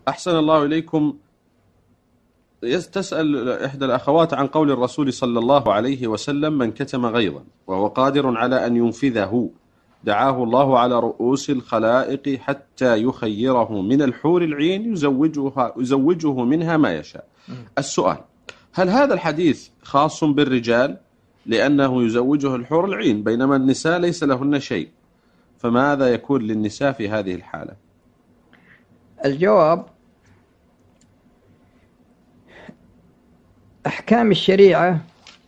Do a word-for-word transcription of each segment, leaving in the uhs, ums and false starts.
أحسن الله إليكم. تسأل إحدى الأخوات عن قول الرسول صلى الله عليه وسلم: من كتم غيظا وهو قادر على أن ينفذه دعاه الله على رؤوس الخلائق حتى يخيره من الحور العين يزوجها يزوجه منها ما يشاء. السؤال: هل هذا الحديث خاص بالرجال لأنه يزوجه الحور العين بينما النساء ليس لهن شيء، فماذا يكون للنساء في هذه الحالة؟ الجواب: أحكام الشريعة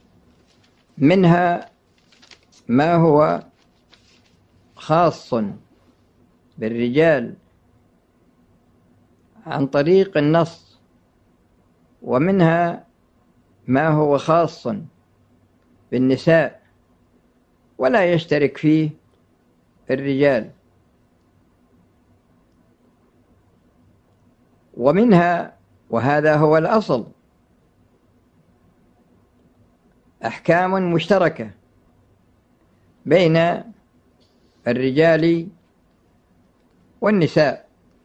منها ما هو خاص بالرجال عن طريق النص، ومنها ما هو خاص بالنساء ولا يشترك فيه الرجال، ومنها، وهذا هو الأصل، أحكام مشتركة بين الرجال والنساء.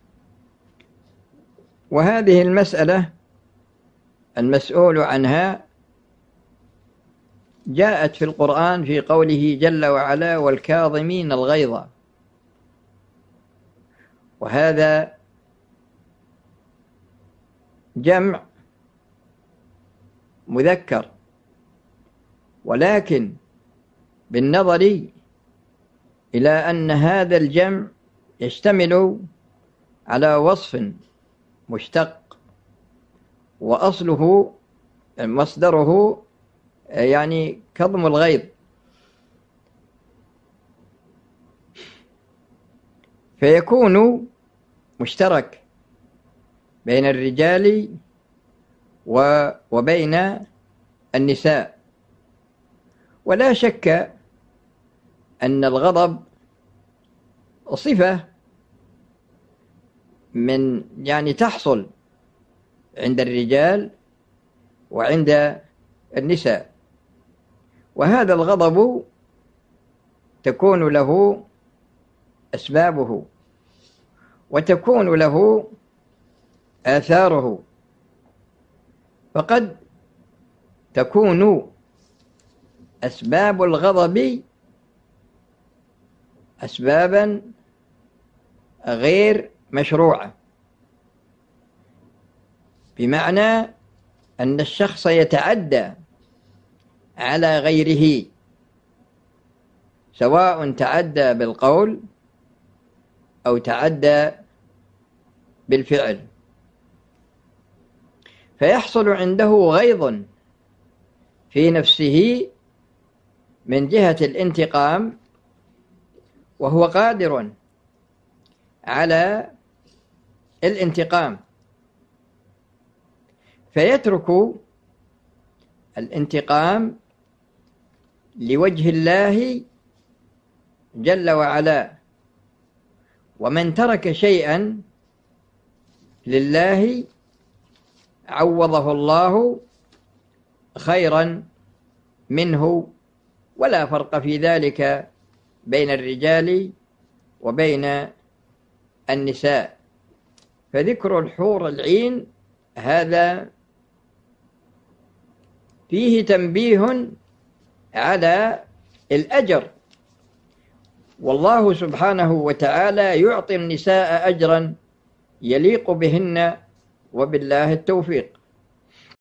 وهذه المسألة المسؤول عنها جاءت في القرآن في قوله جل وعلا: والكاظمين الغيظ، وهذا جمع مذكر، ولكن بالنظر إلى أن هذا الجمع يشتمل على وصف مشتق، وأصله مصدره يعني كظم الغيظ، فيكون مشترك بين الرجال وبين النساء. ولا شك أن الغضب صفة من يعني تحصل عند الرجال وعند النساء، وهذا الغضب تكون له أسبابه وتكون له آثاره، فقد تكون أسباب الغضب أسبابا غير مشروعة، بمعنى أن الشخص يتعدى على غيره، سواء تعدى بالقول أو تعدى بالفعل، فيحصل عنده غيظ في نفسه من جهة الانتقام، وهو قادر على الانتقام، فيترك الانتقام لوجه الله جل وعلا. ومن ترك شيئا لله عوضه الله خيرا منه، ولا فرق في ذلك بين الرجال وبين النساء. فذكر الحور العين هذا فيه تنبيه على الأجر، والله سبحانه وتعالى يعطي النساء أجرا يليق بهن، وبالله التوفيق.